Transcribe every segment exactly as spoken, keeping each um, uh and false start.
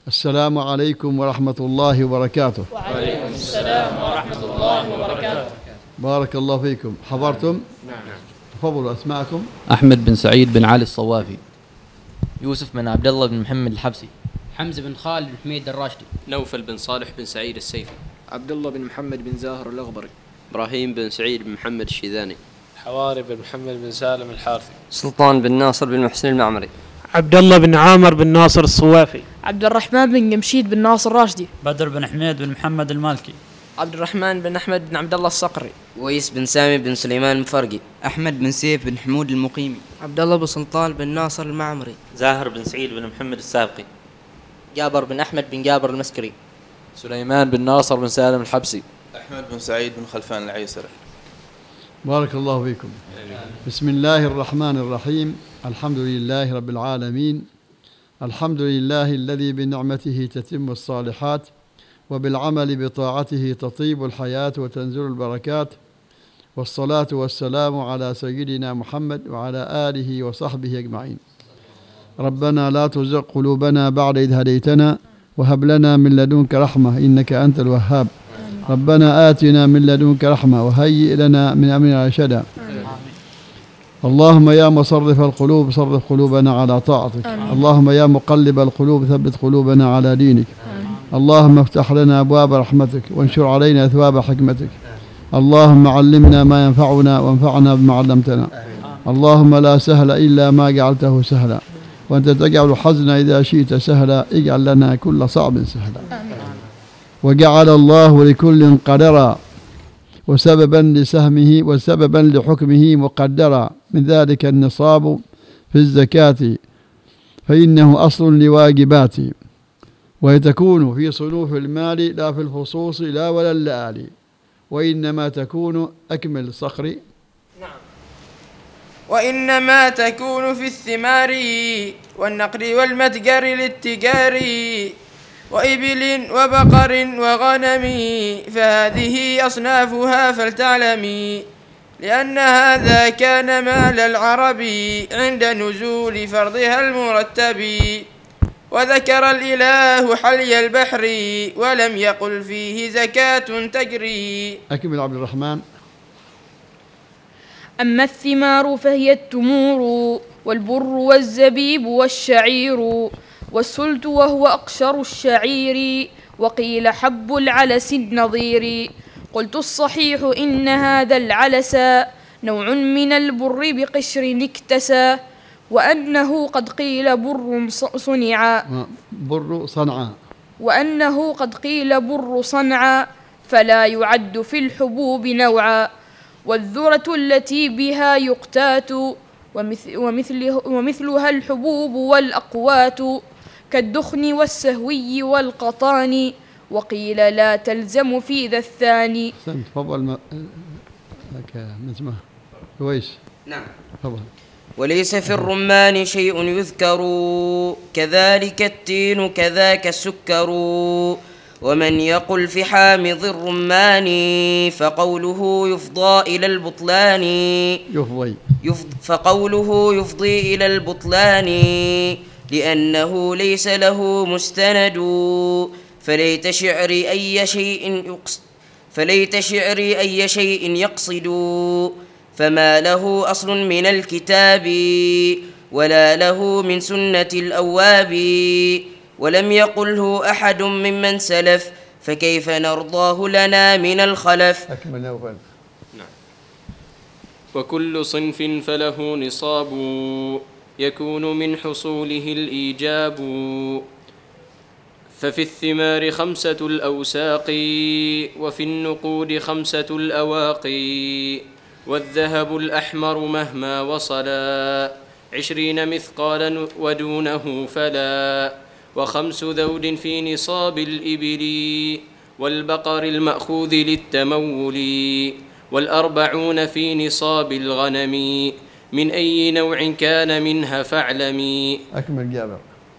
السلام عليكم ورحمة الله وبركاته. وعليكم السلام ورحمة الله وبركاته. بارك الله فيكم. حضرتم؟ نعم. تفضلوا أسماءكم. أحمد بن سعيد بن علي الصوافي. يوسف بن عبد الله بن محمد الحبسي. حمزة بن خالد بن حميد الراشدي. نوفل بن صالح بن سعيد السيفي. عبد الله بن محمد بن زاهر الأغبري. إبراهيم بن سعيد بن محمد الشيذاني. حواري بن محمد بن سالم الحارثي. سلطان بن ناصر بن محسن المعمري. عبد الله بن عامر بن ناصر الصوافي. عبد الرحمن بن جمشيد بن ناصر الراشدي. بدر بن حميد بن محمد المالكي. عبد الرحمن بن أحمد بن عبد الله الصقري. ويس بن سامي بن سليمان المفرقي. أحمد بن سيف بن حمود المقيمي. عبد الله بن سلطان بن ناصر المعمري. زاهر بن سعيد بن محمد السابقي. جابر بن أحمد بن جابر المسكري. سليمان بن ناصر بن سالم الحبسي. أحمد بن سعيد بن خلفان العيسري. بارك الله فيكم. بسم الله الرحمن الرحيم. الحمد لله رب العالمين. الحمد لله الذي بنعمته تتم الصالحات وبالعمل بطاعته تطيب الحياة وتنزل البركات، والصلاة والسلام على سيدنا محمد وعلى آله وصحبه أجمعين. ربنا لا تزغ قلوبنا بعد إذ هديتنا وهب لنا من لدنك رحمة إنك أنت الوهاب. ربنا آتنا من لدنك رحمة وهيئ لنا من أمرنا رشدا. اللهم يا مصرف القلوب صرف قلوبنا على طاعتك. آمين. اللهم يا مقلب القلوب ثبت قلوبنا على دينك. آمين. اللهم افتح لنا أبواب رحمتك وانشر علينا ثواب حكمتك. اللهم علمنا ما ينفعنا وانفعنا بما علمتنا. اللهم لا سهل إلا ما جعلته سهلا، وأنت تجعل الحزن إذا شئت سهلا، اجعل لنا كل صعب سهلا. آمين. وجعل الله لكل قدرا وسببا لسهمه وسببا لحكمه مقدرا، من ذلك النصاب في الزكاة فإنه أصل لواجبات، وتكون في صنوف المال لا في الفصوص لا ولا اللآلي، وإنما تكون أكمل صخري. نعم. وإنما تكون في الثمار والنقد والمتجر للتجار وإبل وبقر وغنم، فهذه أصنافها فلتعلمي، لأن هذا كان مال العرب عند نزول فرضها المرتب. وذكر الإله حلي البحر ولم يقل فيه زكاة تجري. أكمل عبد الرحمن. أما الثمار فهي التمور والبر والزبيب والشعير والسلت وهو أقشر الشعير، وقيل حب العلس النظير. قلت الصحيح إن هذا العلس نوع من البر بقشر اكتسى، وأنه قد قيل بر صنع بر صنعا وأنه قد قيل بر صنعا فلا يعد في الحبوب نوعا. والذرة التي بها يقتات ومثله ومثلها الحبوب والأقوات كالدخن والسهوي والقطان، وقيل لا تلزم في ذا الثاني. تفضل ما... لك نسمع كويس. نعم. تفضل. وليس في الرمان شيء يذكر، كذلك التين كذاك السكر. ومن يقل في حامض الرمان فقوله يفضى إلى البطلان. يفضي يفض فقوله يفضي إلى البطلان، لأنه ليس له مستند. فليت شعري أي شيء يقصد فليت شعري أي شيء يقصد، فما له أصل من الكتاب ولا له من سنة الأواب. ولم يقله أحد ممن سلف، فكيف نرضاه لنا من الخلف. أكمل نوفل. نعم. وكل صنف فله نصاب يكون من حصوله الإيجاب. ففي الثمار خمسة الأوساق وفي النقود خمسة الأواقي، والذهب الأحمر مهما وصلا عشرين مثقالا ودونه فلا، وخمس ذود في نصاب الإبل والبقر المأخوذ للتمول، والأربعون في نصاب الغنم من أي نوع كان منها فاعلمي. أكمل جابر.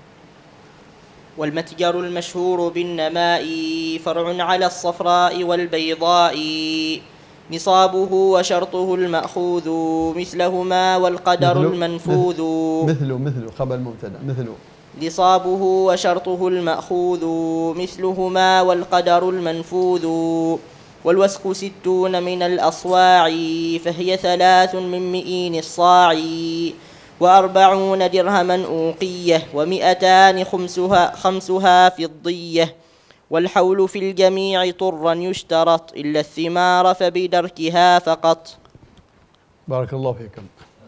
والمتجر المشهور بالنماء فرع على الصفراء والبيضاء، نصابه وشرطه المأخوذ مثلهما والقدر مثل المنفوذ. مثل مثل خبر مبتدأ مثل نصابه وشرطه المأخوذ مثلهما والقدر المنفوذ والوسق ستون من الأصواع فهي ثلاث من مئين الصاع وأربعون درهما أوقية ومئتان خمسها, خمسها فضية والحول في الجميع طرا يشترط إلا الثمار فبدركها فقط. بارك الله فيكم.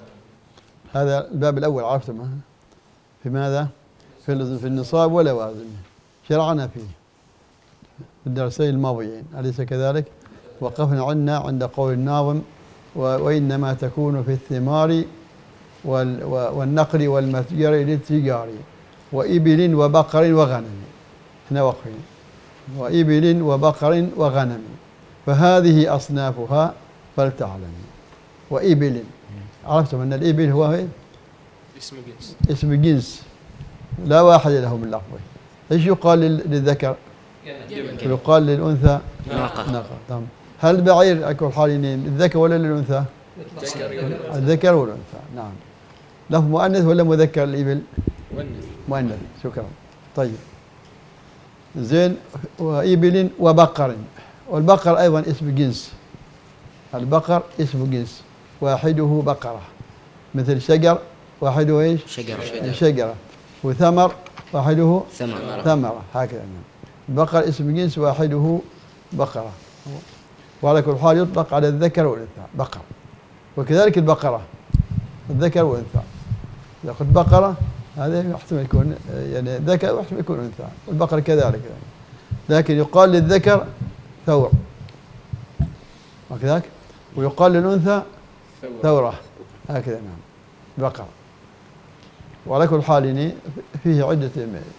هذا الباب الأول عرفتم في ماذا؟ في النصاب واللوازم شرعنا فيه في الدرسين الماضيين أليس كذلك؟ وقفنا عنا عند قول الناظم وإنما تكون في الثمار والنقل والمتجر للتجار وإبل وبقر وغنم. احنا وقفين وإبل وبقر وغنم فهذه أصنافها فلتعلم. وإبل عرفتم أن الإبل هو اسم جنس اسم جنس لا واحد له من لفظه. ايش يقال للذكر؟ يقال للأنثى ناقة. ناقة. هل البعير أكل حالين الذكر ولا للأنثى؟ الذكر والأنثى. نعم. لفظ مؤنث ولا مذكر الإبل؟ مؤنث. مؤنث. شكرا. طيب زين. وإبل وبقر والبقر أيضا اسم جنس. البقر اسم جنس واحده بقرة مثل شجر واحده ايش؟ شجرة. شجرة. وثمر واحده ثمرة. ثمرة هكذا. البقر اسم جنس واحده بقرة وعلى كل حال يطلق على الذكر والأنثى بقر. وكذلك البقرة الذكر والأنثى. إذا قلت بقرة هذا يحتمل يكون يعني ذكر ويحتمل يكون أنثى والبقرة كذلك يعني. لكن يقال للذكر ثور وكذلك ويقال للأنثى ثورة هكذا. نعم بقر. وعلى كل حال فيه عدة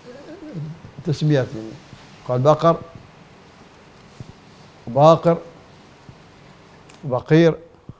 تسميات يعني. قال بقر وباقر وبقير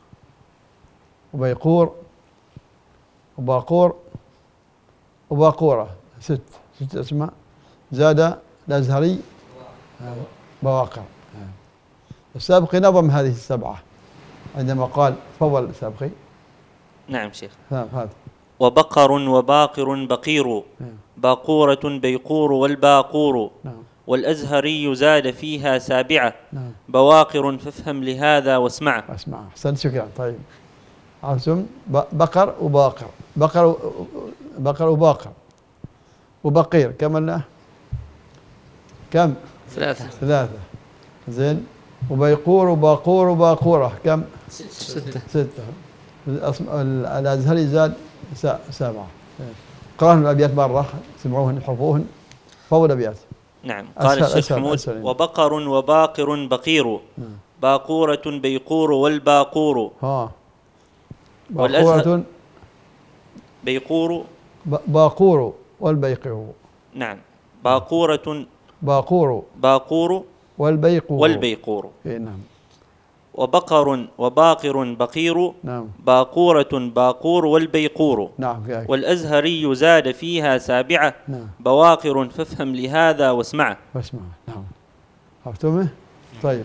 وبيقور وباقور وباقورة ست ست أسماء. زاد الأزهري بواقر. السابقي نظم هذه السبعة عندما قال تفضل السابقي. نعم شيخ. هذا وبقر وباقر بقير باقورة بيقور والباقور والأزهري زاد فيها سابعة بواقر فافهم لهذا واسمعه. اسمع أحسن شكرا. طيب عرفتم بقر وباقر بقر بقر وباقر وبقير كم لنا؟ كم؟ ثلاثة. ثلاثة. زين. وبيقور وباقور وباقورة كم؟ ستة. ستة. الأزهري زاد سبعة. قرأنا الأبيات مرة سمعوهن حفظوهن. فوضى الأبيات. نعم. قال الشيخ حمود وبقر وباقر بقير باقورة بيقور والباقور. ها. باقورة بيقور باقور والبيقور. نعم. باقورة باقور باقور والبيقور والبيقور. إيه نعم. وبقر وباقر بقير نعم. باقورة باقور والبيقور. نعم. والأزهري زاد فيها سابعة نعم. بواقر فافهم لهذا واسمعه. واسمعه. نعم. عرفتمه؟ طيب.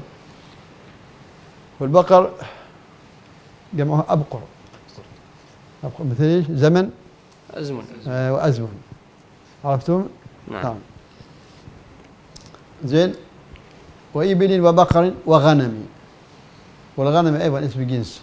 والبقر جمعها أبقر. أبقر مثل إيش؟ زمن أزمن. آه وأزمن. عرفتم؟ نعم. نعم. زين. وإبل وبقر وغنم. والغنم أيضا اسم جنس.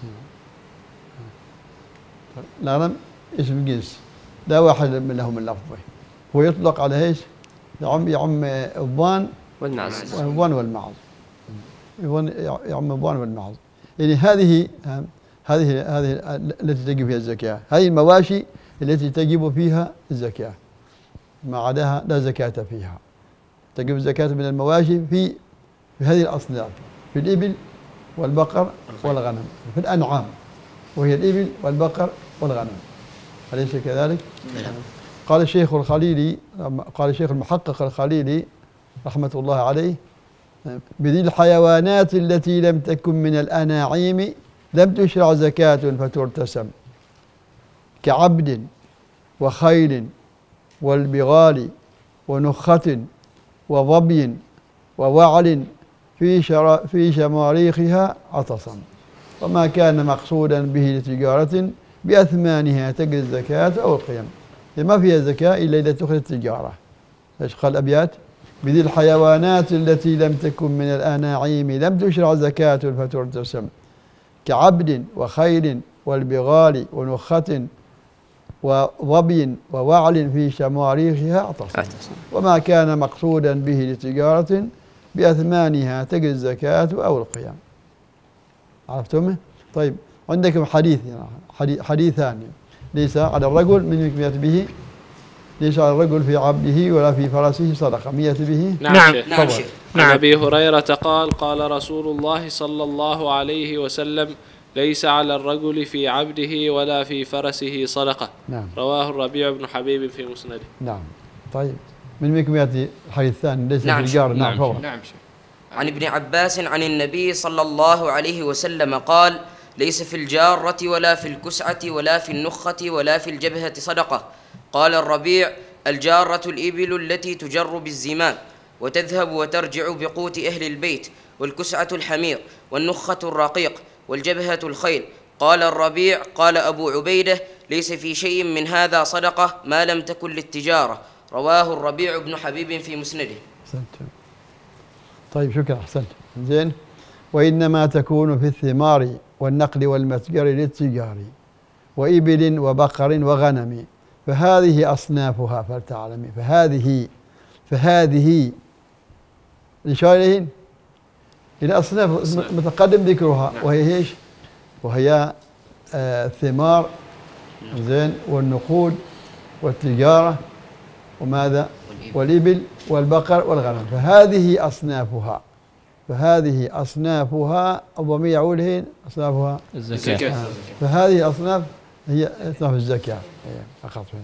الغنم اسم جنس لا واحد له من لفظه. هو يطلق على ايش؟ يعم يعم الضان والمعز. الضان والمعز. يعم الضان والمعز. يعني هذه هذه هذه التي تجب فيها الزكاة. هذه المواشي التي تجب فيها الزكاة. ما عداها لا زكاة فيها. تجب الزكاة من المواشي في في هذه الأصناف في الإبل والبقر والغنم في الأنعام وهي الإبل والبقر والغنم. أليس كذلك؟ نعم. قال الشيخ الخليلي قال الشيخ المحقق الخليلي رحمة الله عليه بذي الحيوانات التي لم تكن من الأناعيم لم تشرع زكاة فترتسم كعبد وخيل والبغال ونخة وظبي ووعل في شرا في شماريخها عطسا وما كان مقصودا به لتجارة بأثمانها تجري الزكاة أو القيم. ما فيها زكاة إلا إذا اتخذت التجارة. ايش قال الأبيات؟ بذي الحيوانات التي لم تكن من الأناعيم لم تشرع زكاة فترتسم كعبد وخيل والبغال ونخة وظبي ووعل في شماريخها اعتصم وما كان مقصودا به لتجارة بأثمانها تجري الزكاة أو القيام. عرفتم؟ طيب عندكم حديث يعني حديثان ليس على الرجل من يأتي به ليس على الرجل في عبده ولا في فرسه صدقة من يأتي به. نعم نعم عن أبي هريرة قال قال رسول الله صلى الله عليه وسلم ليس على الرجل في عبده ولا في فرسه صدقة. نعم. رواه الربيع بن حبيب في مسنده. نعم. طيب من منكم يأتي الحديث الثاني ليس نعم في الجار. نعم نعم, نعم عن ابن عباس عن النبي صلى الله عليه وسلم قال ليس في الجارة ولا في الكسعة ولا في النخة ولا في الجبهة صدقة. قال الربيع الجارة الإبل التي تجر بالزمام وتذهب وترجع بقوت أهل البيت، والكسعة الحمير، والنخة الرقيق، والجبهة الخيل. قال الربيع قال أبو عبيدة ليس في شيء من هذا صدقة ما لم تكن للتجارة. رواه الربيع بن حبيب في مسنده. أحسنت. طيب شكرا أحسنت. زين. وإنما تكون في الثمار والنقل والمتجر للتجار وإبل وبقر وغنم فهذه أصنافها فلتعلمي. فهذه فهذه الإشارة إليهن إلى أصناف متقدم ذكرها وهي إيش؟ وهي آه الثمار زين والنقود والتجارة وماذا؟ والإبل والبقر والغنم. فهذه أصنافها فهذه أصنافها الضمير يعود هين أصنافها الزكاة. آه. فهذه أصناف هي أصناف الزكاة فقط هنا.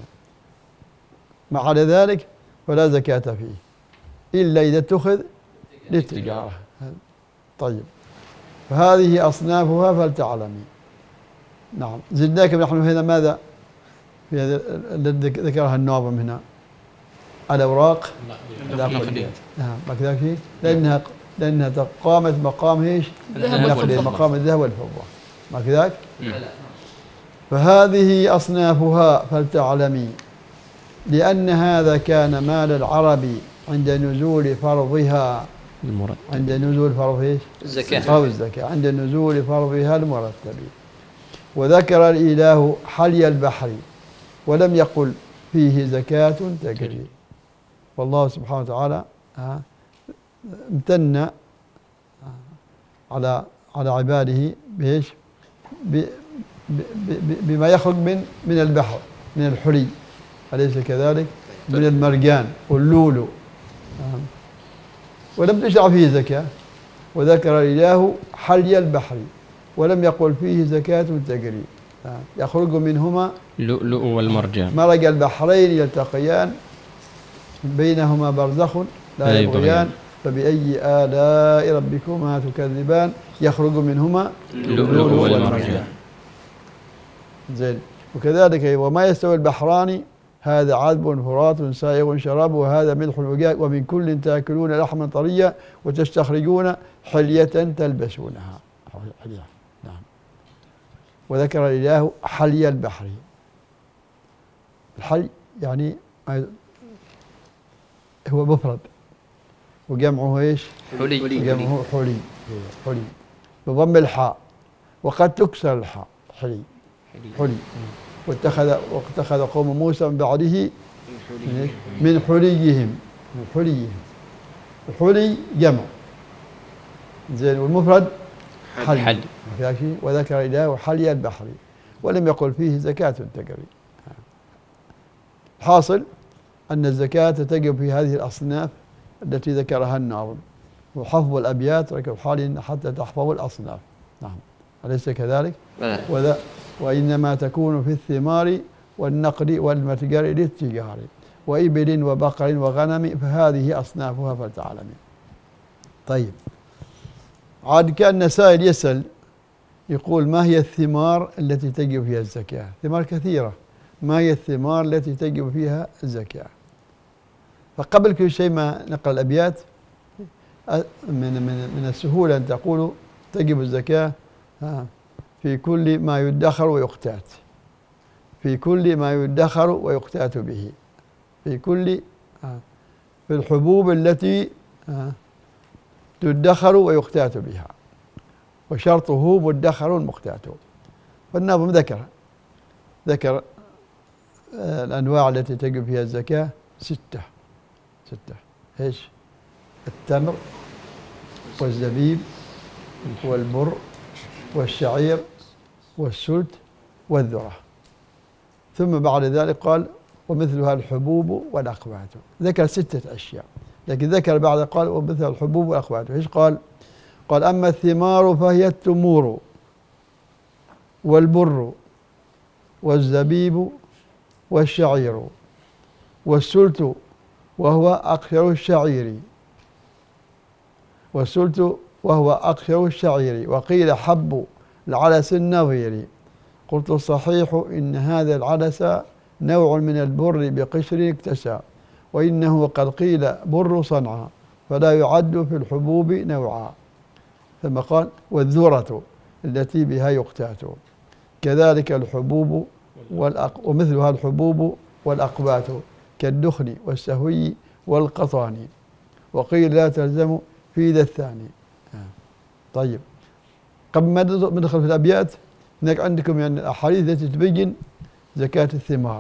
ما عدا ذلك فلا زكاة فيه إلا إذا اتخذ للتجارة. طيب فهذه أصنافها فلتعلمي. نعم زدناكم نحن هنا ماذا؟ في هذا الذي ذكرها الناظم هنا الأوراق النقدية. نعم ما كذا شيء لأنها لأنها قامت مقام ايش؟ النقدية مقام الذهب والفضة ما كذاك؟ فهذه أصنافها فلتعلمي لأن هذا كان مال العرب عند نزول فرضها المرتب عند نزول فرض ايش؟ الزكاة أو الزكاة عند نزول فرضها المرتب. وذكر الإله حلي البحر ولم يقل فيه زكاة تجري. والله سبحانه وتعالى امتن على على عباده بايش؟ بما يخرج من من البحر من الحلي أليس كذلك؟ من المرجان واللولو ولم تشرع فيه زكاة. وذكر الإله حلي البحر ولم يقل فيه زكاة تجري يخرج منهما اللؤلؤ والمرجان مرج البحرين يلتقيان بينهما برزخ لا يبغيان فبأي آلاء ربكما تكذبان يخرج منهما اللؤلؤ والمرجان. زين. وكذلك وما يستوي البحران هذا عذب فرات سائغ شراب وهذا ملح وجاج ومن كل تاكلون لحما طريا وتستخرجون حلية تلبسونها. حلية. نعم. وذكر الإله حلي البحر. الحلي يعني هو مفرد وجمعه ايش؟ حلي. جمعه حلي حلي بضم الحاء وقد تكسر الحاء حلي حلي. واتخذ واتخذ قوم موسى من بعده من حليهم من حليهم. الحلي جمع زين والمفرد حلي. حلي. ما في شيء. وذكر إله حلي البحر ولم يقل فيه زكاة تجري. حاصل أن الزكاة تجب في هذه الأصناف التي ذكرها الناظم وحفظ الأبيات ركب حال حتى تحفظ الأصناف. نعم أليس كذلك؟ وذا وإنما تكون في الثمار والنقد والمتجر للتجار وإبل وبقر وغنم فهذه أصنافها فلتعلمي. طيب عاد كان سائل يسأل يقول ما هي الثمار التي تجب فيها الزكاة؟ ثمار كثيرة. ما هي الثمار التي تجب فيها الزكاة؟ فقبل كل شيء ما نقرأ الأبيات من من من السهولة أن تقول تجب الزكاة في كل ما يدخر ويقتات في كل ما يدخر ويقتات به، في كل في الحبوب التي تدخر ويقتات بها، وشرطه مدخر مقتات. والناظم ذكر ذكر الأنواع التي تجب فيها الزكاة ستة ستة إيش؟ التمر والزبيب والبر والشعير والسلت والذرة. ثم بعد ذلك قال ومثلها الحبوب والأقوات. ذكر ستة أشياء، لكن ذكر بعد قال ومثل الحبوب والأقوات. إيش قال؟ قال أما الثمار فهي التمور والبر والزبيب والشعير والسلت وهو أقشر الشعير والسلت وهو أقشر الشعير وقيل حب العدس النظير. قلت الصحيح إن هذا العدس نوع من البر بقشر اكتسى، وإنه قد قيل بر صنعا فلا يعد في الحبوب نوعا. ثم قال والذرة التي بها يقتات، كذلك الحبوب والأق... ومثلها الحبوب والأقبات كالدخن والسهوي والقطان، وقيل لا تلزم في ذا الثاني. طيب قبل ما ندخل في الأبيات، هناك عندكم يعني الأحاديث التي تبين زكاة الثمار.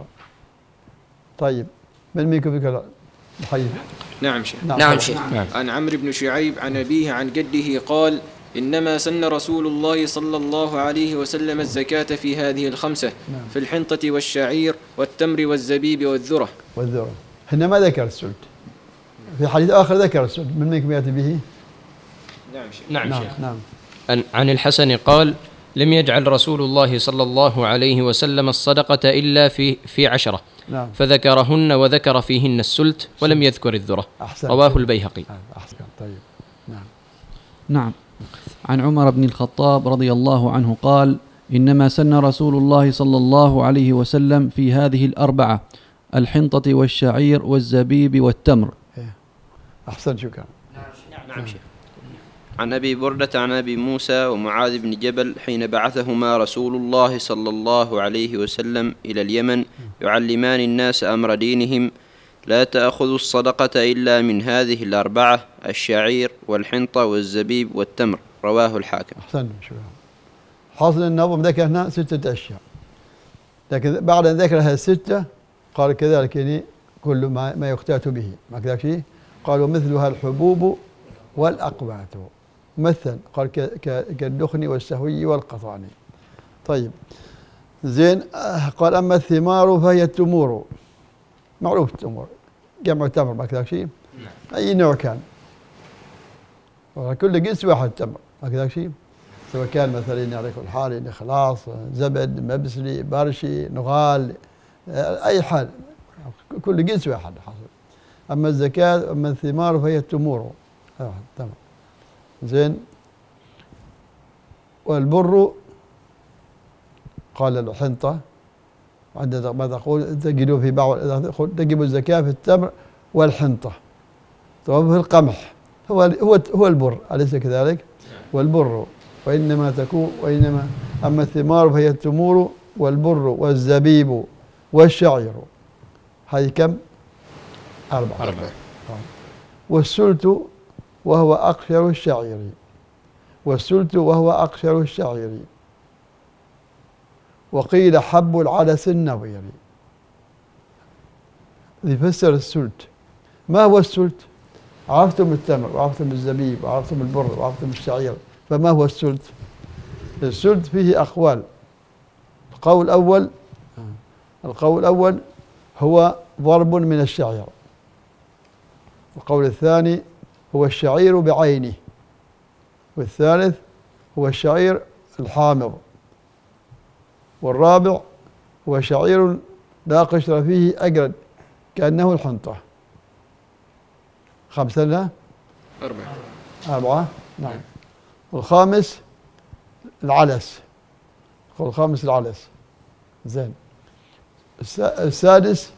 طيب من منكم ذكر الحديث؟ نعم شيخ. نعم, نعم شيخ. عن عمرو بن شعيب عن أبيه عن جده قال إنما سن رسول الله صلى الله عليه وسلم الزكاة في هذه الخمسة، نعم. في الحنطة والشعير والتمر والزبيب والذرة. والذرة هنا ما ذكر السلت، في حديث آخر ذكر السلت. من منكم يأتي به؟ نعم شيخ. نعم, نعم, شيخ. نعم. عن الحسن قال لم يجعل رسول الله صلى الله عليه وسلم الصدقة إلا في في عشرة، نعم. فذكرهن وذكر فيهن السلت ولم يذكر الذرة. أحسن. رواه البيهقي. أحسن. طيب. نعم. نعم. عن عمر بن الخطاب رضي الله عنه قال إنما سن رسول الله صلى الله عليه وسلم في هذه الأربعة الحنطة والشعير والزبيب والتمر. أحسن. شكرا. نعم, نعم. شيخ. عن أبي بردة عن أبي موسى ومعاذ بن جبل حين بعثهما رسول الله صلى الله عليه وسلم إلى اليمن يعلمان الناس أمر دينهم لا تأخذوا الصدقة إلا من هذه الأربعة الشعير والحنطة والزبيب والتمر. رواه الحاكم. أحسن. شكرا. حاصل النظم ذكر هنا ستة أشياء، لكن بعد أن ذكر هذه الستة قال كذلك يعني كل ما, ما يقتات به، ما كذلك شيء. قالوا مثلها الحبوب والأقوات. مثل قال كالدخن والسهوي والقطان. طيب زين. قال أما الثمار فهي التمور، معروف التمور جمع تمر، ما كذلك شيء. أي نوع كان، كل جنس واحد تمر، ما كذلك شيء، سواء كان مثلا يعرف الحالي خلاص زبد مبسلي برشي نغال أي حال، كل جنس واحد حصل. أما الزكاة أما الثمار فهي التمور. تمام. زين. والبر قال الحنطة عندما ما تقول تجدوا في بعض تجب الزكاة في التمر والحنطة، طبعا في القمح هو هو هو البر أليس كذلك؟ والبر وإنما تكون وإنما أما الثمار فهي التمور والبر والزبيب والشعير. هذه كم؟ أربعة. أربعة. والسلت وهو أقشر الشعير والسلت وهو أقشر الشعير وقيل حب العدس النظير. يفسر السلت. ما هو السلت؟ عرفتم التمر وعرفتم الزبيب وعرفتم البر وعرفتم الشعير، فما هو السلت؟ السلت فيه أقوال. القول الأول القول الأول هو ضرب من الشعير. القول الثاني هو الشعير بعينه، والثالث هو الشعير الحامض، والرابع هو شعير لا قشر فيه أجرد كأنه الحنطة. خمسة لا؟ أربعة. أربعة. نعم. والخامس العلس. الخامس العلس. زين. السادس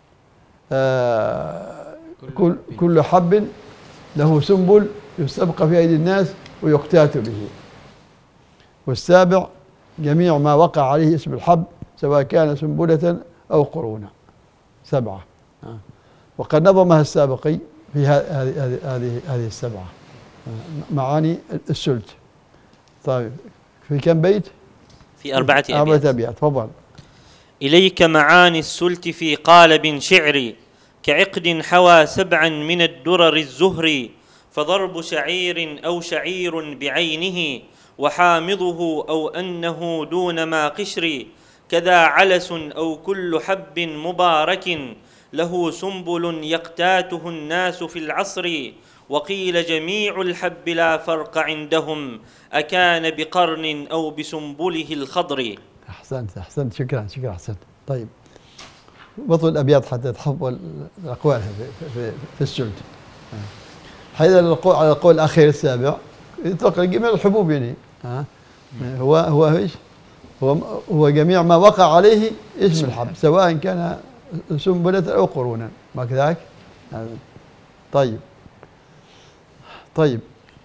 آه كل كل حب له سنبل يستبقى في أيدي الناس ويقتات به. والسابع جميع ما وقع عليه اسم الحب سواء كان سنبلة أو قرونا سبعة. وقد نظمها السابقي في هذه هذه هذه السبعة معاني السلت. طيب في كم بيت؟ في أربعة أبيات. أربعة أبيات. تفضل. إليك معاني السلت في قالب شعري كعقد حوى سبعا من الدرر الزهري فضرب شعير أو شعير بعينه وحامضه أو أنه دون ما قشري كذا علس أو كل حب مبارك له سنبل يقتاته الناس في العصر وقيل جميع الحب لا فرق عندهم أكان بقرن أو بسنبله الخضر. أحسنت أحسنت شكرا شكرا أحسنت. طيب بطل الأبيات حتى تحفظ الأقوال في, في, في السلت. هذا على القول الأخير السابع يطلق جميع الحبوب يعني ها هو هو ايش؟ هو هو جميع ما وقع عليه اسم الحب سواء كان سنبلة أو قرونا ما كذاك. طيب طيب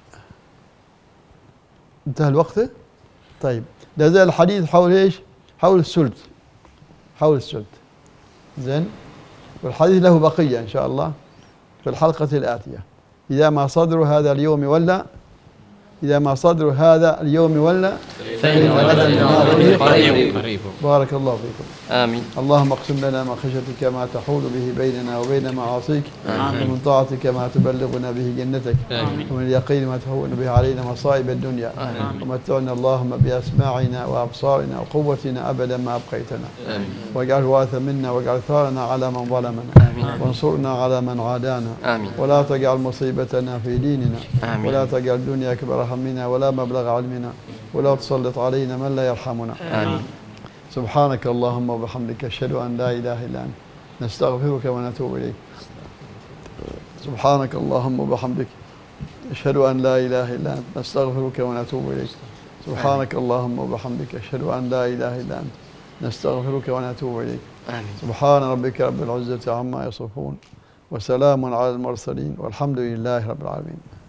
انتهى الوقت. طيب لا زال الحديث حول ايش؟ حول السلت حول السلت. زين والحديث له بقية إن شاء الله في الحلقة الآتية. إذا ما صدر هذا اليوم ولا إذا ما صدر هذا اليوم ولا فإن غدا قريب قريب. بارك الله فيكم. آمين. اللهم اقسم لنا من خشيتك ما تحول به بيننا وبين معاصيك ومن طاعتك ما تبلغنا به جنتك آمين. ومن اليقين ما تهون به علينا مصائب الدنيا آمين. ومتعنا اللهم بأسماعنا وأبصارنا وقوتنا أبدا ما أبقيتنا آمين. واجعل الوارث منا واجعل ثارنا على من ظلمنا آمين. وانصرنا على من عادانا آمين. ولا تجعل مصيبتنا في ديننا آمين. ولا تجعل الدنيا أكبر همنا ولا مبلغ علمنا ولا تسلط علينا من لا يرحمنا آمين. سبحانك اللهم وبحمدك أشهد أن لا إله إلا أنت نستغفرك ونتوب إليك. سبحانك اللهم وبحمدك أشهد أن لا إله إلا أنت نستغفرك ونتوب إليك. سبحانك اللهم وبحمدك أشهد أن لا إله إلا أنت نستغفرك ونتوب إليك. آمين. سبحان ربك رب العزة عما يصفون وسلام على المرسلين والحمد لله رب العالمين.